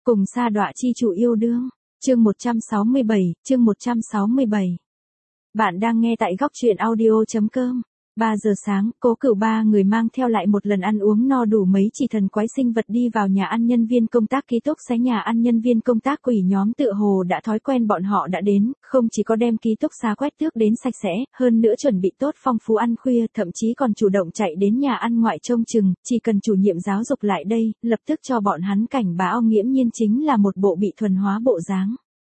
Cùng sa đọa chi chủ yêu đương. Chương 167, chương 167. Bạn đang nghe tại góc truyện audio.com. 3 giờ sáng, Cố Cửu ba người mang theo lại một lần ăn uống no đủ mấy chỉ thần quái sinh vật đi vào nhà ăn nhân viên công tác ký túc xá. Nhà ăn nhân viên công tác quỷ nhóm tựa hồ đã thói quen bọn họ đã đến, không chỉ có đem ký túc xá quét tước đến sạch sẽ, hơn nữa chuẩn bị tốt phong phú ăn khuya, thậm chí còn chủ động chạy đến nhà ăn ngoại trông chừng, chỉ cần chủ nhiệm giáo dục lại đây, lập tức cho bọn hắn cảnh báo. Nghiễm nhiên chính là một bộ bị thuần hóa bộ dáng.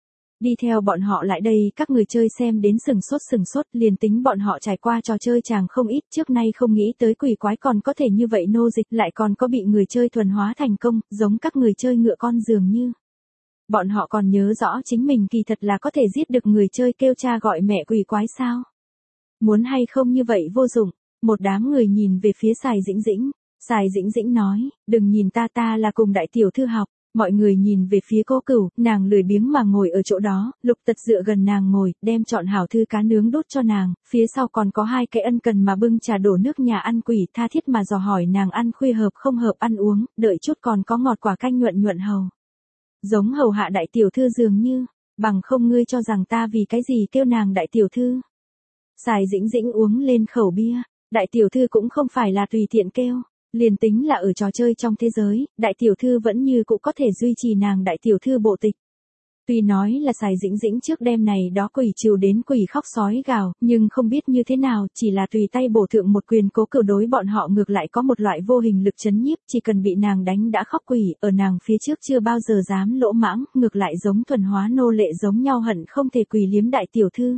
Đi theo bọn họ lại đây, các người chơi xem đến sừng sốt, liền tính bọn họ trải qua trò chơi chàng không ít, trước nay không nghĩ tới quỷ quái còn có thể như vậy nô dịch, lại còn có bị người chơi thuần hóa thành công, giống các người chơi ngựa con dường như. Bọn họ còn nhớ rõ chính mình kỳ thật là có thể giết được người chơi kêu cha gọi mẹ quỷ quái sao? Muốn hay không như vậy vô dụng. Một đám người nhìn về phía Sài Dĩnh Dĩnh. Sài Dĩnh Dĩnh nói, đừng nhìn ta là cùng đại tiểu thư học. Mọi người nhìn về phía Cố Cửu, nàng lười biếng mà ngồi ở chỗ đó, Lục Tật dựa gần nàng ngồi, đem chọn hảo thư cá nướng đút cho nàng, phía sau còn có hai cái ân cần mà bưng trà đổ nước nhà ăn quỷ, tha thiết mà dò hỏi nàng ăn khuya hợp không hợp ăn uống, đợi chút còn có ngọt quả canh nhuận hầu. Giống hầu hạ đại tiểu thư dường như, bằng không ngươi cho rằng ta vì cái gì kêu nàng đại tiểu thư. Sài Dĩnh Dĩnh uống lên khẩu bia, đại tiểu thư cũng không phải là tùy tiện kêu. Liền tính là ở trò chơi trong thế giới, đại tiểu thư vẫn như cũng có thể duy trì nàng đại tiểu thư bộ tịch. Tuy nói là Sài Dĩnh Dĩnh trước đêm này đó quỷ trừ đến quỷ khóc sói gào, nhưng không biết như thế nào, chỉ là tùy tay bổ thượng một quyền. Cố Cửu đối bọn họ ngược lại có một loại vô hình lực chấn nhiếp, chỉ cần bị nàng đánh đã khóc quỷ, ở nàng phía trước chưa bao giờ dám lỗ mãng, ngược lại giống thuần hóa nô lệ giống nhau hận không thể quỳ liếm đại tiểu thư.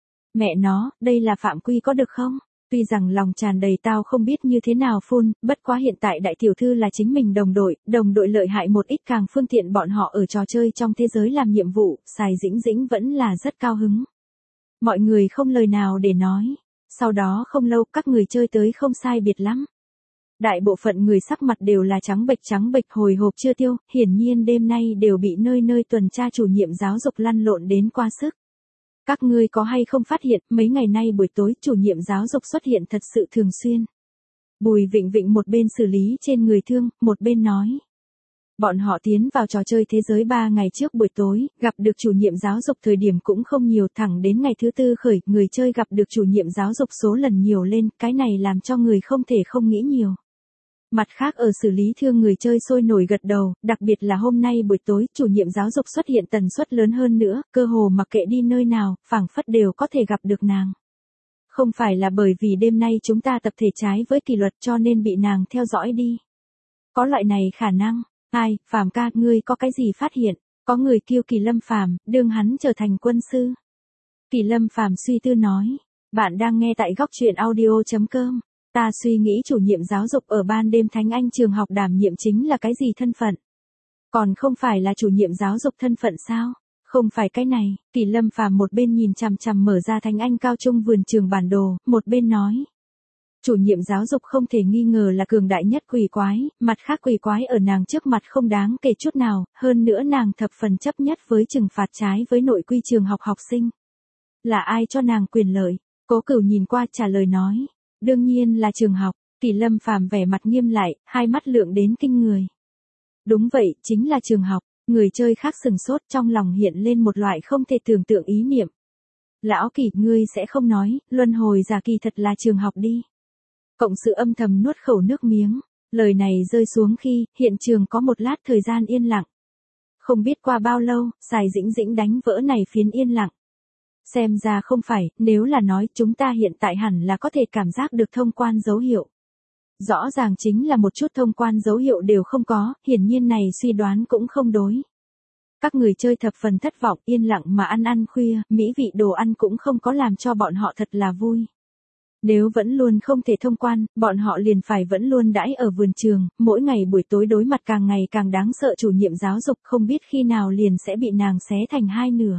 Mẹ nó, đây là phạm quy có được không? Tuy rằng lòng tràn đầy tao không biết như thế nào phun, bất quá hiện tại đại tiểu thư là chính mình đồng đội lợi hại một ít càng phương tiện bọn họ ở trò chơi trong thế giới làm nhiệm vụ, Sài Dĩnh Dĩnh vẫn là rất cao hứng. Mọi người không lời nào để nói. Sau đó không lâu các người chơi tới không sai biệt lắm. Đại bộ phận người sắc mặt đều là trắng bệch hồi hộp chưa tiêu, hiển nhiên đêm nay đều bị nơi tuần tra chủ nhiệm giáo dục lăn lộn đến quá sức. Các ngươi có hay không phát hiện, mấy ngày nay buổi tối chủ nhiệm giáo dục xuất hiện thật sự thường xuyên. Bùi Vịnh Vịnh một bên xử lý trên người thương, một bên nói. Bọn họ tiến vào trò chơi thế giới 3 ngày trước buổi tối, gặp được chủ nhiệm giáo dục thời điểm cũng không nhiều, thẳng đến ngày thứ tư khởi, người chơi gặp được chủ nhiệm giáo dục số lần nhiều lên, cái này làm cho người không thể không nghĩ nhiều. Mặt khác ở xử lý thương người chơi sôi nổi gật đầu, đặc biệt là hôm nay buổi tối, chủ nhiệm giáo dục xuất hiện tần suất lớn hơn nữa, cơ hồ mặc kệ đi nơi nào, phảng phất đều có thể gặp được nàng. Không phải là bởi vì đêm nay chúng ta tập thể trái với kỷ luật cho nên bị nàng theo dõi đi. Có loại này khả năng. Ai, Phàm ca, ngươi có cái gì phát hiện? Có người kêu Kỳ Lâm Phàm, đương hắn trở thành quân sư. Kỳ Lâm Phàm suy tư nói, bạn đang nghe tại góc truyện audio.com. Ta suy nghĩ chủ nhiệm giáo dục ở ban đêm Thánh Anh trường học đảm nhiệm chính là cái gì thân phận? Còn không phải là chủ nhiệm giáo dục thân phận sao? Không phải cái này. Kỳ Lâm Phàm một bên nhìn chằm chằm mở ra Thánh Anh cao trung vườn trường bản đồ, một bên nói. Chủ nhiệm giáo dục không thể nghi ngờ là cường đại nhất quỷ quái, mặt khác quỷ quái ở nàng trước mặt không đáng kể chút nào, hơn nữa nàng thập phần chấp nhất với trừng phạt trái với nội quy trường học học sinh. Là ai cho nàng quyền lợi? Cố Cửu nhìn qua trả lời nói. Đương nhiên là trường học. Kỳ Lâm Phàm vẻ mặt nghiêm lại, hai mắt lượng đến kinh người. Đúng vậy, chính là trường học. Người chơi khác sừng sốt, trong lòng hiện lên một loại không thể tưởng tượng ý niệm. Lão Kỳ, ngươi sẽ không nói, luân hồi giả kỳ thật là trường học đi. Cộng sự âm thầm nuốt khẩu nước miếng. Lời này rơi xuống khi, hiện trường có một lát thời gian yên lặng. Không biết qua bao lâu, Sài Dĩnh Dĩnh đánh vỡ này phiến yên lặng. Xem ra không phải, nếu là nói chúng ta hiện tại hẳn là có thể cảm giác được thông quan dấu hiệu. Rõ ràng chính là một chút thông quan dấu hiệu đều không có, hiển nhiên này suy đoán cũng không đối. Các người chơi thập phần thất vọng, yên lặng mà ăn khuya, mỹ vị đồ ăn cũng không có làm cho bọn họ thật là vui. Nếu vẫn luôn không thể thông quan, bọn họ liền phải vẫn luôn đãi ở vườn trường, mỗi ngày buổi tối đối mặt càng ngày càng đáng sợ chủ nhiệm giáo dục, không biết khi nào liền sẽ bị nàng xé thành hai nửa.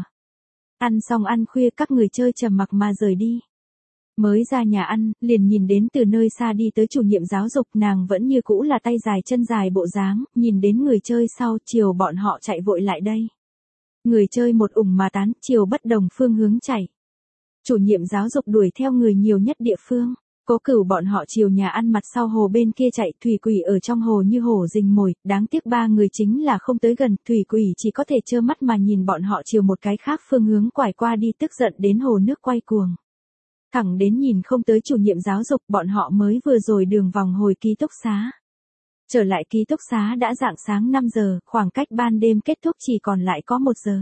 Ăn xong ăn khuya các người chơi trầm mặc mà rời đi. Mới ra nhà ăn, liền nhìn đến từ nơi xa đi tới chủ nhiệm giáo dục, nàng vẫn như cũ là tay dài chân dài bộ dáng, nhìn đến người chơi sau, chiều bọn họ chạy vội lại đây. Người chơi một ủng mà tán, chiều bất đồng phương hướng chạy. Chủ nhiệm giáo dục đuổi theo người nhiều nhất địa phương. Cố Cửu bọn họ chiều nhà ăn mặt sau hồ bên kia chạy, Thủy Quỷ ở trong hồ như hổ rình mồi, đáng tiếc ba người chính là không tới gần, Thủy Quỷ chỉ có thể trơ mắt mà nhìn bọn họ chiều một cái khác phương hướng quải qua đi, tức giận đến hồ nước quay cuồng. Thẳng đến nhìn không tới chủ nhiệm giáo dục, bọn họ mới vừa rồi đường vòng hồi ký túc xá. Trở lại ký túc xá đã rạng sáng 5 giờ, khoảng cách ban đêm kết thúc chỉ còn lại có 1 giờ.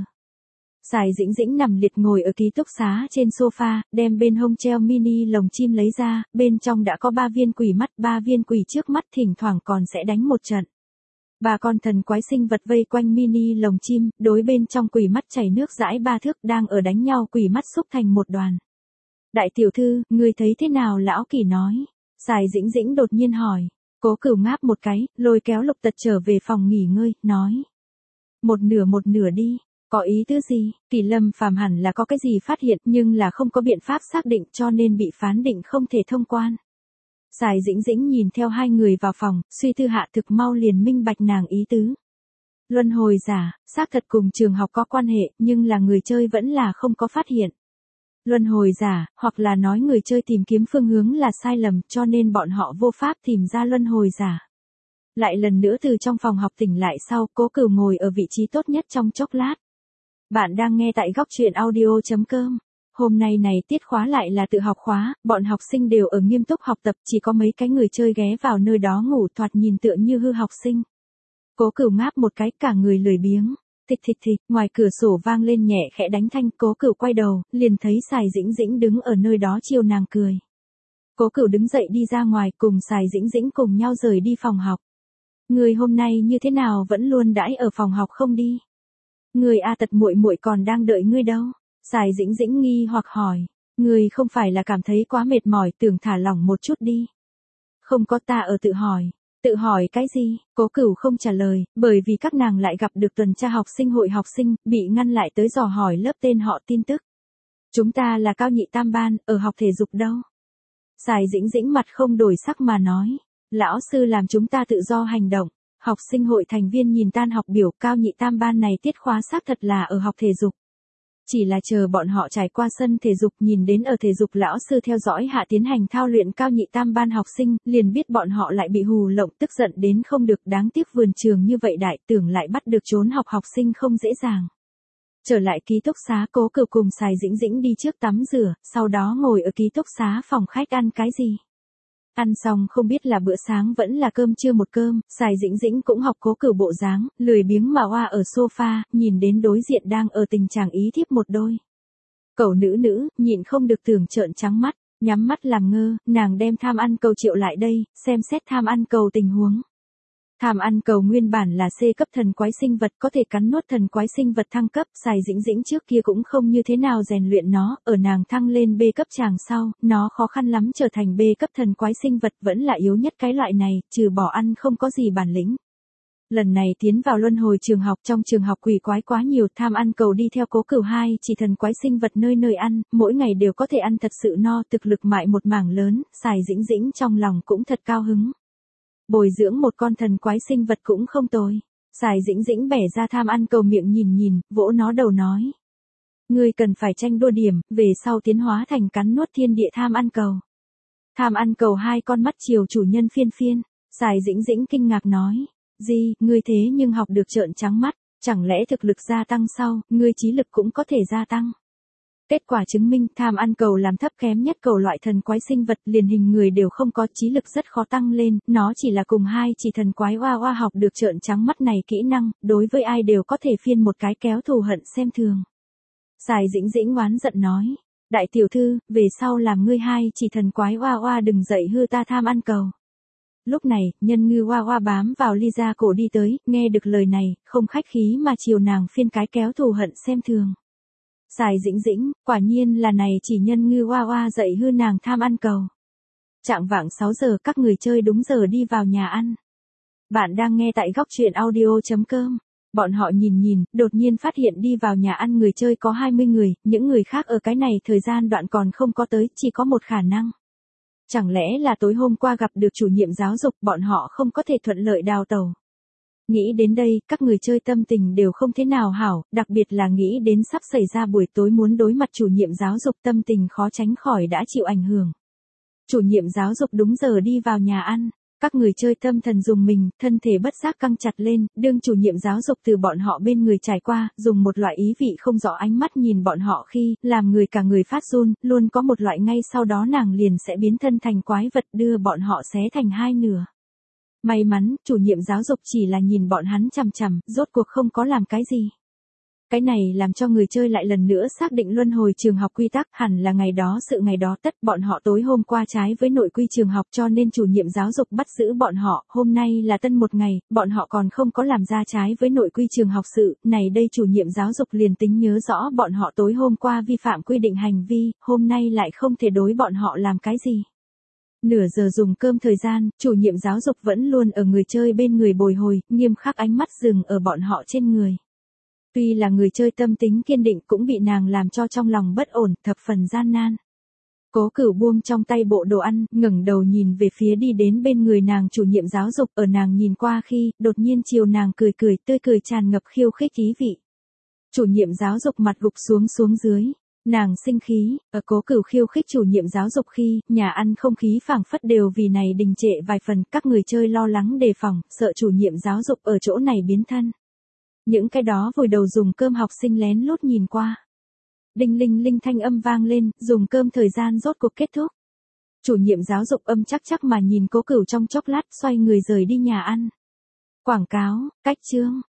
Sài Dĩnh Dĩnh nằm liệt ngồi ở ký túc xá trên sofa, đem bên hông treo mini lồng chim lấy ra, bên trong đã có 3 viên quỷ mắt, 3 viên quỷ trước mắt thỉnh thoảng còn sẽ đánh một trận. 3 con thần quái sinh vật vây quanh mini lồng chim, đối bên trong quỷ mắt chảy nước dãi 3 thước đang ở đánh nhau, quỷ mắt xúc thành một đoàn. Đại tiểu thư, ngươi thấy thế nào? Lão Kỳ nói. Sài Dĩnh Dĩnh đột nhiên hỏi. Cố Cửu ngáp một cái, lôi kéo Lục Tật trở về phòng nghỉ ngơi, nói. Một nửa đi. Có ý tứ gì? Kỳ Lâm Phàm hẳn là có cái gì phát hiện nhưng là không có biện pháp xác định cho nên bị phán định không thể thông quan. Sài Dĩnh Dĩnh nhìn theo hai người vào phòng, suy tư hạ thực mau liền minh bạch nàng ý tứ. Luân hồi giả, xác thật cùng trường học có quan hệ nhưng là người chơi vẫn là không có phát hiện. Luân hồi giả, hoặc là nói người chơi tìm kiếm phương hướng là sai lầm cho nên bọn họ vô pháp tìm ra luân hồi giả. Lại lần nữa từ trong phòng học tỉnh lại sau, Cố Cửu ngồi ở vị trí tốt nhất trong chốc lát. Bạn đang nghe tại góc truyện audio.com. Hôm nay này tiết khóa lại là tự học khóa, bọn học sinh đều ở nghiêm túc học tập, chỉ có mấy cái người chơi ghé vào nơi đó ngủ, thoạt nhìn tựa như hư học sinh. Cố Cửu ngáp một cái, cả người lười biếng. Thịch thịch thịch, ngoài cửa sổ vang lên nhẹ khẽ đánh thanh, Cố Cửu quay đầu, liền thấy Sài Dĩnh Dĩnh đứng ở nơi đó chiều nàng cười. Cố Cửu đứng dậy đi ra ngoài, cùng Sài Dĩnh Dĩnh cùng nhau rời đi phòng học. Người hôm nay như thế nào vẫn luôn đãi ở phòng học không đi? Người A Tật muội muội còn đang đợi ngươi đâu? Sài Dĩnh Dĩnh nghi hoặc hỏi. Người không phải là cảm thấy quá mệt mỏi, tưởng thả lỏng một chút đi. Không có, ta ở tự hỏi. Tự hỏi cái gì? Cố Cửu không trả lời, bởi vì các nàng lại gặp được tuần tra học sinh hội học sinh, bị ngăn lại tới dò hỏi lớp tên họ tin tức. Chúng ta là cao nhị tam ban, ở học thể dục đâu? Sài Dĩnh Dĩnh mặt không đổi sắc mà nói. Lão sư làm chúng ta tự do hành động. Học sinh hội thành viên nhìn tan học biểu, cao nhị tam ban này tiết khóa xác thật là ở học thể dục. Chỉ là chờ bọn họ trải qua sân thể dục, nhìn đến ở thể dục lão sư theo dõi hạ tiến hành thao luyện cao nhị tam ban học sinh, liền biết bọn họ lại bị hù lộng, tức giận đến không được, đáng tiếc vườn trường như vậy đại, tưởng lại bắt được trốn học học sinh không dễ dàng. Trở lại ký túc xá, Cố Cửu cùng Sài Dĩnh Dĩnh đi trước tắm rửa, sau đó ngồi ở ký túc xá phòng khách ăn cái gì. Ăn xong không biết là bữa sáng vẫn là cơm trưa một cơm, Sài Dĩnh Dĩnh cũng học Cố Cửu bộ dáng, lười biếng mà oa ở sofa, nhìn đến đối diện đang ở tình trạng ý thiếp một đôi. Cẩu nữ, nhịn không được tưởng trợn trắng mắt, nhắm mắt làm ngơ, nàng đem tham ăn cầu triệu lại đây, xem xét tham ăn cầu tình huống. Tham ăn cầu nguyên bản là C cấp thần quái sinh vật, có thể cắn nuốt thần quái sinh vật thăng cấp, Sài Dĩnh Dĩnh trước kia cũng không như thế nào rèn luyện nó, ở nàng thăng lên B cấp chàng sau, nó khó khăn lắm trở thành B cấp thần quái sinh vật, vẫn là yếu nhất cái loại này, trừ bỏ ăn không có gì bản lĩnh. Lần này tiến vào luân hồi trường học, trong trường học quỷ quái quá nhiều, tham ăn cầu đi theo Cố Cửu hai chỉ thần quái sinh vật nơi nơi ăn, mỗi ngày đều có thể ăn thật sự no, thực lực mại một mảng lớn, Sài Dĩnh Dĩnh trong lòng cũng thật cao hứng. Bồi dưỡng một con thần quái sinh vật cũng không tồi. Sài Dĩnh Dĩnh bẻ ra tham ăn cầu miệng nhìn, vỗ nó đầu nói. Ngươi cần phải tranh đua điểm, về sau tiến hóa thành cắn nuốt thiên địa tham ăn cầu. Tham ăn cầu hai con mắt chiều chủ nhân phiên. Sài Dĩnh Dĩnh kinh ngạc nói. Gì, ngươi thế nhưng học được trợn trắng mắt, chẳng lẽ thực lực gia tăng sau, ngươi trí lực cũng có thể gia tăng. Kết quả chứng minh tham ăn cầu làm thấp kém nhất cầu loại thần quái sinh vật, liền hình người đều không có, trí lực rất khó tăng lên, nó chỉ là cùng hai chỉ thần quái oa học được trợn trắng mắt này kỹ năng, đối với ai đều có thể phiên một cái kéo thù hận xem thường. Sài Dĩnh Dĩnh oán giận nói, đại tiểu thư, về sau làm ngươi hai chỉ thần quái oa đừng dậy hư ta tham ăn cầu. Lúc này, nhân ngư oa bám vào ly ra cổ đi tới, nghe được lời này, không khách khí mà chiều nàng phiên cái kéo thù hận xem thường. Sài Dĩnh Dĩnh, quả nhiên là này chỉ nhân ngư oa dậy hư nàng tham ăn cầu. Trạng vạng 6 giờ các người chơi đúng giờ đi vào nhà ăn. Bạn đang nghe tại góc truyện audio.com. Bọn họ nhìn, đột nhiên phát hiện đi vào nhà ăn người chơi có 20 người, những người khác ở cái này thời gian đoạn còn không có tới, chỉ có một khả năng. Chẳng lẽ là tối hôm qua gặp được chủ nhiệm giáo dục, bọn họ không có thể thuận lợi đào tẩu. Nghĩ đến đây, các người chơi tâm tình đều không thế nào hảo, đặc biệt là nghĩ đến sắp xảy ra buổi tối muốn đối mặt chủ nhiệm giáo dục, tâm tình khó tránh khỏi đã chịu ảnh hưởng. Chủ nhiệm giáo dục đúng giờ đi vào nhà ăn. Các người chơi tâm thần dùng mình, thân thể bất giác căng chặt lên, đương chủ nhiệm giáo dục từ bọn họ bên người trải qua, dùng một loại ý vị không rõ ánh mắt nhìn bọn họ khi, làm người cả người phát run, luôn có một loại ngay sau đó nàng liền sẽ biến thân thành quái vật đưa bọn họ xé thành hai nửa. May mắn, chủ nhiệm giáo dục chỉ là nhìn bọn hắn chằm chằm, rốt cuộc không có làm cái gì. Cái này làm cho người chơi lại lần nữa xác định luân hồi trường học quy tắc, hẳn là ngày đó sự ngày đó tất bọn họ tối hôm qua trái với nội quy trường học cho nên chủ nhiệm giáo dục bắt giữ bọn họ, hôm nay là tân một ngày, bọn họ còn không có làm ra trái với nội quy trường học sự, này đây chủ nhiệm giáo dục liền tính nhớ rõ bọn họ tối hôm qua vi phạm quy định hành vi, hôm nay lại không thể đối bọn họ làm cái gì. Nửa giờ dùng cơm thời gian, chủ nhiệm giáo dục vẫn luôn ở người chơi bên người bồi hồi, nghiêm khắc ánh mắt dừng ở bọn họ trên người. Tuy là người chơi tâm tính kiên định cũng bị nàng làm cho trong lòng bất ổn, thập phần gian nan. Cố Cửu buông trong tay bộ đồ ăn, ngẩng đầu nhìn về phía đi đến bên người nàng chủ nhiệm giáo dục, ở nàng nhìn qua khi, đột nhiên chiều nàng cười cười, tươi cười tràn ngập khiêu khích ý vị. Chủ nhiệm giáo dục mặt gục xuống dưới. Nàng sinh khí, ở Cố Cửu khiêu khích chủ nhiệm giáo dục khi, nhà ăn không khí phảng phất đều vì này đình trệ vài phần, các người chơi lo lắng đề phòng, sợ chủ nhiệm giáo dục ở chỗ này biến thân. Những cái đó vùi đầu dùng cơm học sinh lén lút nhìn qua. Đinh linh linh thanh âm vang lên, dùng cơm thời gian rốt cuộc kết thúc. Chủ nhiệm giáo dục âm chắc mà nhìn Cố Cửu trong chốc lát xoay người rời đi nhà ăn. Quảng cáo, cách chương.